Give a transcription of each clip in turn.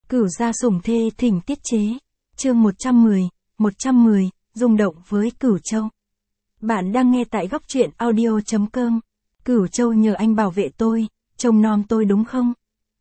Cửu gia sủng thê thỉnh tiết chế. Chương 110, rung động với Cửu Châu. Bạn đang nghe tại góc truyện audio.com. Cửu Châu nhờ anh bảo vệ tôi, trông nom tôi đúng không?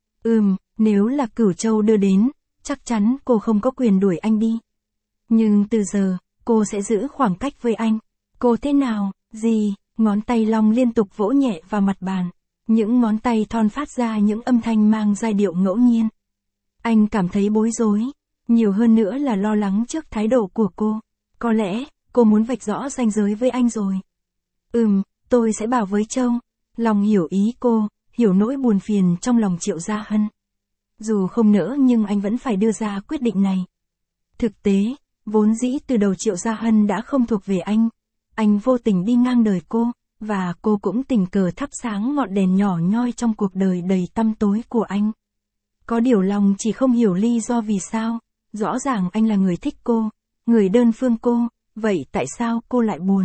Nếu là Cửu Châu đưa đến, chắc chắn cô không có quyền đuổi anh đi. Nhưng từ giờ, cô sẽ giữ khoảng cách với anh. Cô thế nào, gì? Ngón tay Long liên tục vỗ nhẹ vào mặt bàn. Những ngón tay thon phát ra những âm thanh mang giai điệu ngẫu nhiên. Anh cảm thấy bối rối, nhiều hơn nữa là lo lắng trước thái độ của cô. Có lẽ, cô muốn vạch rõ ranh giới với anh rồi. Tôi sẽ bảo với Châu. Long hiểu ý cô, hiểu nỗi buồn phiền trong lòng Triệu Gia Hân. Dù không nỡ nhưng anh vẫn phải đưa ra quyết định này. Thực tế, vốn dĩ từ đầu Triệu Gia Hân đã không thuộc về anh. Anh vô tình đi ngang đời cô, và cô cũng tình cờ thắp sáng ngọn đèn nhỏ nhoi trong cuộc đời đầy tăm tối của anh. Có điều Long chỉ không hiểu lý do vì sao. Rõ ràng anh là người thích cô, người đơn phương cô, vậy tại sao cô lại buồn?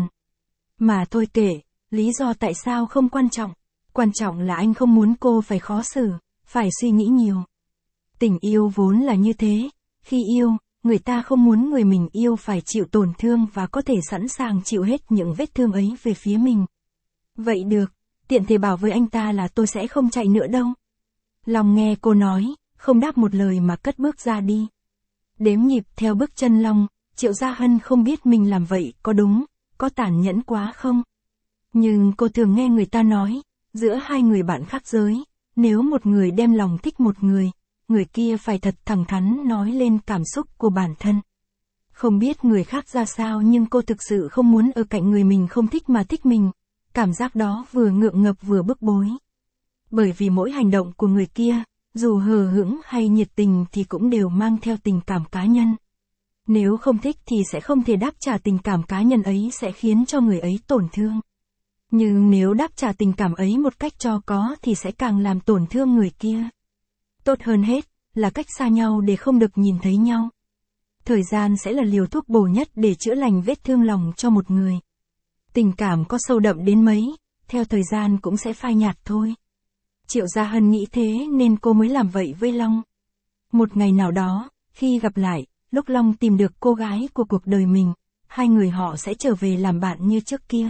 Mà thôi kệ, lý do tại sao không quan trọng. Quan trọng là anh không muốn cô phải khó xử, phải suy nghĩ nhiều. Tình yêu vốn là như thế, khi yêu, người ta không muốn người mình yêu phải chịu tổn thương và có thể sẵn sàng chịu hết những vết thương ấy về phía mình. Vậy được, tiện thể bảo với anh ta là tôi sẽ không chạy nữa đâu. Long nghe cô nói, không đáp một lời mà cất bước ra đi. Đếm nhịp theo bước chân Long, Triệu Gia Hân không biết mình làm vậy có đúng, có tàn nhẫn quá không. Nhưng cô thường nghe người ta nói, giữa hai người bạn khác giới, nếu một người đem lòng thích một người kia phải thật thẳng thắn nói lên cảm xúc của bản thân. Không biết người khác ra sao nhưng cô thực sự không muốn ở cạnh người mình không thích mà thích mình. Cảm giác đó vừa ngượng ngập vừa bức bối. Bởi vì mỗi hành động của người kia, dù hờ hững hay nhiệt tình thì cũng đều mang theo tình cảm cá nhân. Nếu không thích thì sẽ không thể đáp trả tình cảm cá nhân ấy sẽ khiến cho người ấy tổn thương. Nhưng nếu đáp trả tình cảm ấy một cách cho có thì sẽ càng làm tổn thương người kia. Tốt hơn hết, là cách xa nhau để không được nhìn thấy nhau. Thời gian sẽ là liều thuốc bổ nhất để chữa lành vết thương lòng cho một người. Tình cảm có sâu đậm đến mấy, theo thời gian cũng sẽ phai nhạt thôi. Triệu Gia Hân nghĩ thế nên cô mới làm vậy với Long. Một ngày nào đó, khi gặp lại, lúc Long tìm được cô gái của cuộc đời mình, hai người họ sẽ trở về làm bạn như trước kia.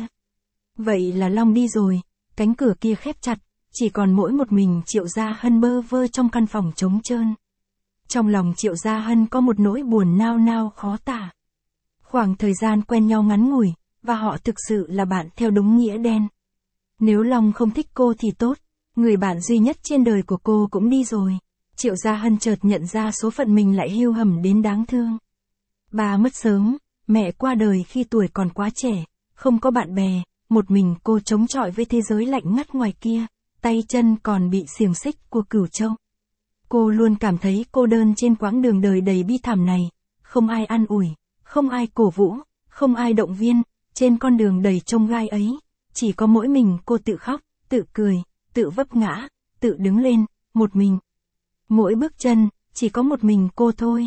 Vậy là Long đi rồi, cánh cửa kia khép chặt, chỉ còn mỗi một mình Triệu Gia Hân bơ vơ trong căn phòng trống trơn. Trong lòng Triệu Gia Hân có một nỗi buồn nao nao khó tả. Khoảng thời gian quen nhau ngắn ngủi, và họ thực sự là bạn theo đúng nghĩa đen. Nếu Long không thích cô thì tốt, người bạn duy nhất trên đời của cô cũng đi rồi. Triệu Gia Hân chợt nhận ra số phận mình lại hiu hầm đến đáng thương. Bà mất sớm, mẹ qua đời khi tuổi còn quá trẻ, không có bạn bè, một mình cô chống chọi với thế giới lạnh ngắt ngoài kia, tay chân còn bị xiềng xích của Cửu Châu. Cô luôn cảm thấy cô đơn trên quãng đường đời đầy bi thảm này, không ai an ủi, không ai cổ vũ, không ai động viên, trên con đường đầy chông gai ấy, chỉ có mỗi mình cô tự khóc, tự cười, tự vấp ngã, tự đứng lên, một mình. Mỗi bước chân, chỉ có một mình cô thôi.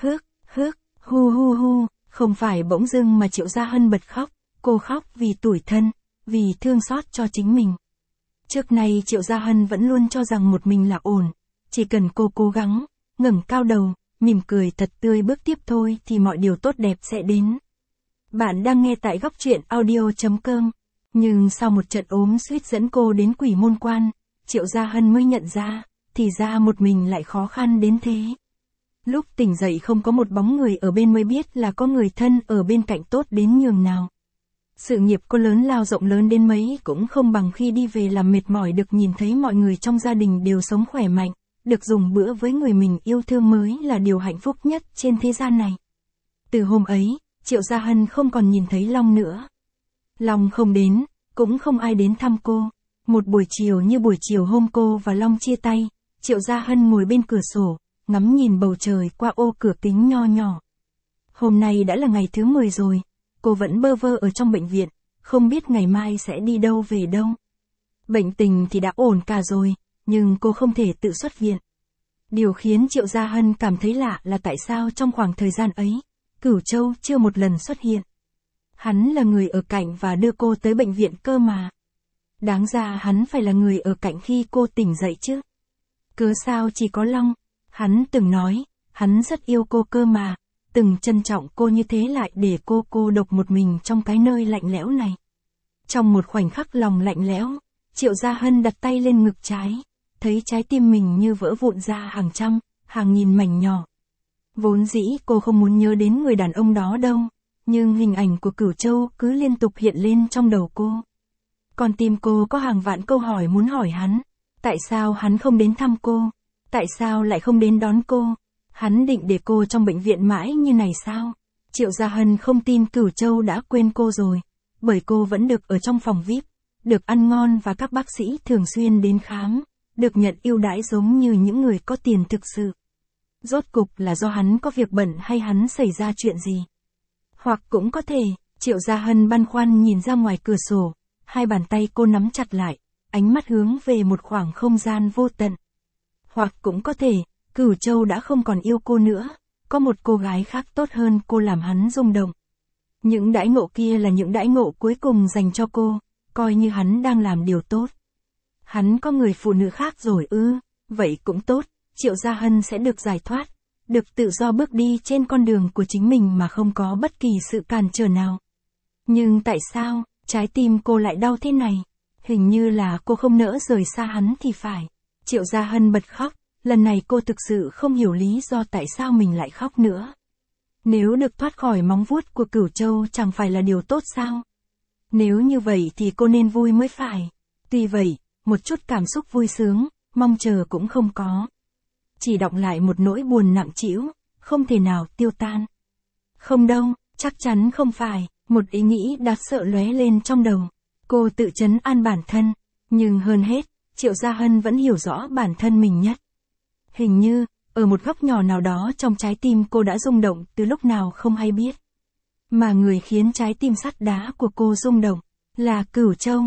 Hu hu hu, không phải bỗng dưng mà Triệu Gia Hân bật khóc, cô khóc vì tủi thân, vì thương xót cho chính mình. Trước nay Triệu Gia Hân vẫn luôn cho rằng một mình là ổn, chỉ cần cô cố gắng, ngẩng cao đầu, mỉm cười thật tươi bước tiếp thôi thì mọi điều tốt đẹp sẽ đến. Bạn đang nghe tại góc truyện audio.com. Nhưng sau một trận ốm suýt dẫn cô đến Quỷ Môn Quan, Triệu Gia Hân mới nhận ra, thì ra một mình lại khó khăn đến thế. Lúc tỉnh dậy không có một bóng người ở bên mới biết là có người thân ở bên cạnh tốt đến nhường nào. Sự nghiệp cô lớn lao rộng lớn đến mấy cũng không bằng khi đi về làm mệt mỏi được nhìn thấy mọi người trong gia đình đều sống khỏe mạnh, được dùng bữa với người mình yêu thương mới là điều hạnh phúc nhất trên thế gian này. Từ hôm ấy, Triệu Gia Hân không còn nhìn thấy Long nữa. Long không đến, cũng không ai đến thăm cô. Một buổi chiều như buổi chiều hôm cô và Long chia tay, Triệu Gia Hân ngồi bên cửa sổ, ngắm nhìn bầu trời qua ô cửa kính nho nhỏ. Hôm nay đã là ngày thứ 10 rồi, cô vẫn bơ vơ ở trong bệnh viện, không biết ngày mai sẽ đi đâu về đâu. Bệnh tình thì đã ổn cả rồi, nhưng cô không thể tự xuất viện. Điều khiến Triệu Gia Hân cảm thấy lạ là tại sao trong khoảng thời gian ấy, Cửu Châu chưa một lần xuất hiện. Hắn là người ở cạnh và đưa cô tới bệnh viện cơ mà. Đáng ra hắn phải là người ở cạnh khi cô tỉnh dậy chứ. Cớ sao chỉ có Long, Hắn từng nói, hắn rất yêu cô cơ mà, từng trân trọng cô như thế lại để cô cô độc một mình trong cái nơi lạnh lẽo này. Trong một khoảnh khắc lòng lạnh lẽo, Triệu Gia Hân đặt tay lên ngực trái, thấy trái tim mình như vỡ vụn ra hàng trăm, hàng nghìn mảnh nhỏ. Vốn dĩ cô không muốn nhớ đến người đàn ông đó đâu, nhưng hình ảnh của Cửu Châu cứ liên tục hiện lên trong đầu cô. Con tim cô có hàng vạn câu hỏi muốn hỏi hắn. Tại sao hắn không đến thăm cô? Tại sao lại không đến đón cô? Hắn định để cô trong bệnh viện mãi như này sao? Triệu Gia Hân không tin Cửu Châu đã quên cô rồi, bởi cô vẫn được ở trong phòng VIP, được ăn ngon và các bác sĩ thường xuyên đến khám, được nhận ưu đãi giống như những người có tiền thực sự. Rốt cục là do hắn có việc bận hay hắn xảy ra chuyện gì? Hoặc cũng có thể, Triệu Gia Hân băn khoăn nhìn ra ngoài cửa sổ, hai bàn tay cô nắm chặt lại, ánh mắt hướng về một khoảng không gian vô tận. Hoặc cũng có thể, Cửu Châu đã không còn yêu cô nữa, có một cô gái khác tốt hơn cô làm hắn rung động. Những đãi ngộ kia là những đãi ngộ cuối cùng dành cho cô, coi như hắn đang làm điều tốt. Hắn có người phụ nữ khác rồi ư, vậy cũng tốt, Triệu Gia Hân sẽ được giải thoát, được tự do bước đi trên con đường của chính mình mà không có bất kỳ sự cản trở nào. Nhưng tại sao, trái tim cô lại đau thế này? Hình như là cô không nỡ rời xa hắn thì phải. Triệu Gia Hân bật khóc, lần này cô thực sự không hiểu lý do tại sao mình lại khóc nữa. Nếu được thoát khỏi móng vuốt của Cửu Châu chẳng phải là điều tốt sao? Nếu như vậy thì cô nên vui mới phải. Tuy vậy, một chút cảm xúc vui sướng, mong chờ cũng không có. Chỉ đọng lại một nỗi buồn nặng trĩu, không thể nào tiêu tan. Không đâu, chắc chắn không phải, một ý nghĩ đáng sợ lóe lên trong đầu. Cô tự trấn an bản thân, nhưng hơn hết, Triệu Gia Hân vẫn hiểu rõ bản thân mình nhất. Hình như, ở một góc nhỏ nào đó trong trái tim cô đã rung động từ lúc nào không hay biết. Mà người khiến trái tim sắt đá của cô rung động, là Cửu Châu.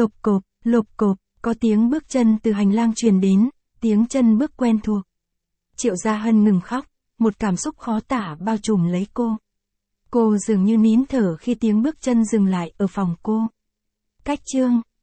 Lộp cộp, có tiếng bước chân từ hành lang truyền đến, tiếng chân bước quen thuộc. Triệu Gia Hân ngừng khóc, một cảm xúc khó tả bao trùm lấy cô. Cô dường như nín thở khi tiếng bước chân dừng lại ở phòng cô. Cách chương